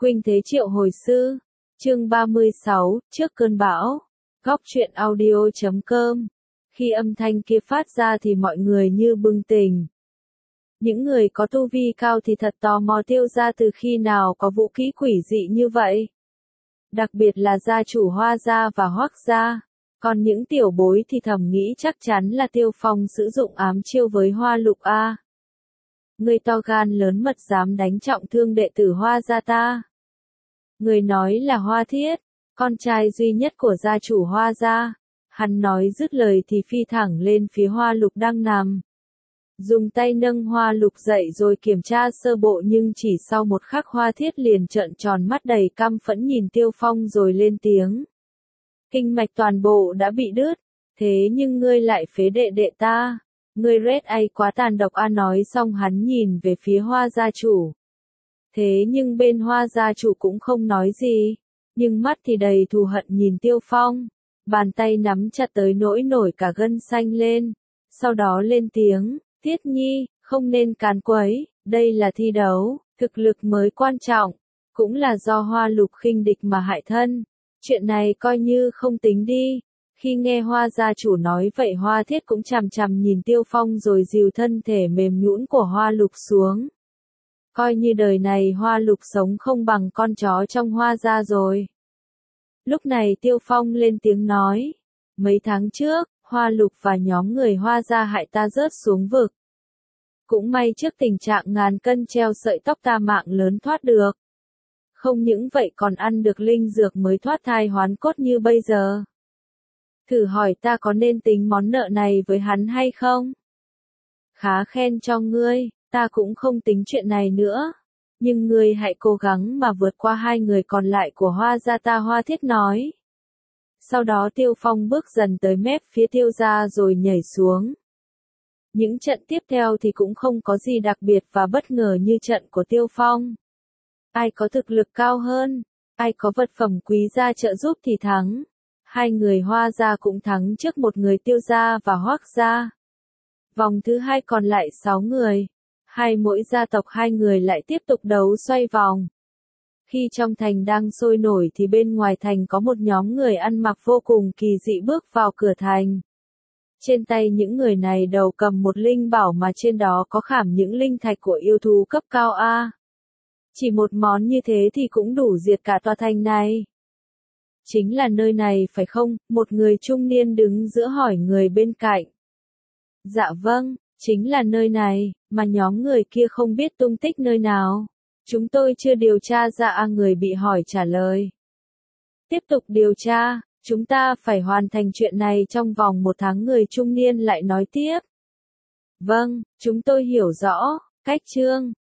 Khuynh Thế Triệu Hồi Sư, chương 36, trước cơn bão, góc truyện audio.com. Khi âm thanh kia phát ra thì mọi người như bừng tỉnh. Những người có tu vi cao thì thật tò mò Tiêu gia từ khi nào có vũ khí quỷ dị như vậy. Đặc biệt là gia chủ Hoa gia và Hoắc gia. Còn những tiểu bối thì thầm nghĩ chắc chắn là Tiêu Phong sử dụng ám chiêu với Hoa Lục a. Người to gan lớn mật dám đánh trọng thương đệ tử Hoa gia ta. Người nói là Hoa Thiết, con trai duy nhất của gia chủ Hoa gia. Hắn nói dứt lời thì phi thẳng lên phía Hoa Lục đang nằm. Dùng tay nâng Hoa Lục dậy rồi kiểm tra sơ bộ, nhưng chỉ sau một khắc Hoa Thiết liền trợn tròn mắt đầy căm phẫn nhìn Tiêu Phong rồi lên tiếng. Kinh mạch toàn bộ đã bị đứt, thế nhưng ngươi lại phế đệ đệ ta. Ngươi rét ai quá tàn độc a. Nói xong hắn nhìn về phía Hoa gia chủ. Thế nhưng bên Hoa gia chủ cũng không nói gì, nhưng mắt thì đầy thù hận nhìn Tiêu Phong. Bàn tay nắm chặt tới nỗi nổi cả gân xanh lên. Sau đó lên tiếng, Tiết Nhi, không nên càn quấy, đây là thi đấu, thực lực mới quan trọng. Cũng là do Hoa Lục khinh địch mà hại thân. Chuyện này coi như không tính đi. Khi nghe Hoa gia chủ nói vậy, Hoa Thiết cũng chằm chằm nhìn Tiêu Phong rồi dìu thân thể mềm nhũn của Hoa Lục xuống. Coi như đời này Hoa Lục sống không bằng con chó trong Hoa gia rồi. Lúc này Tiêu Phong lên tiếng nói. Mấy tháng trước, Hoa Lục và nhóm người Hoa gia hại ta rớt xuống vực. Cũng may trước tình trạng ngàn cân treo sợi tóc ta mạng lớn thoát được. Không những vậy còn ăn được linh dược mới thoát thai hoán cốt như bây giờ. Thử hỏi ta có nên tính món nợ này với hắn hay không? Khá khen cho ngươi, ta cũng không tính chuyện này nữa. Nhưng ngươi hãy cố gắng mà vượt qua hai người còn lại của Hoa gia ta, Hoa Thiết nói. Sau đó Tiêu Phong bước dần tới mép phía Tiêu gia rồi nhảy xuống. Những trận tiếp theo thì cũng không có gì đặc biệt và bất ngờ như trận của Tiêu Phong. Ai có thực lực cao hơn, ai có vật phẩm quý gia trợ giúp thì thắng. Hai người Hoa gia cũng thắng trước một người Tiêu gia và Hoắc gia. Vòng thứ hai còn lại 6 người. Mỗi gia tộc hai người lại tiếp tục đấu xoay vòng. Khi trong thành đang sôi nổi thì bên ngoài thành có một nhóm người ăn mặc vô cùng kỳ dị bước vào cửa thành. Trên tay những người này đầu cầm một linh bảo mà trên đó có khảm những linh thạch của yêu thú cấp cao A. Chỉ một món như thế thì cũng đủ diệt cả tòa thành này. Chính là nơi này phải không? Một người trung niên đứng giữa hỏi người bên cạnh. Dạ vâng, chính là nơi này, mà nhóm người kia không biết tung tích nơi nào. Chúng tôi chưa điều tra ra. Người bị hỏi trả lời. Tiếp tục điều tra, chúng ta phải hoàn thành chuyện này trong vòng 1 tháng. Người trung niên lại nói tiếp. Vâng, chúng tôi hiểu rõ, cách chương.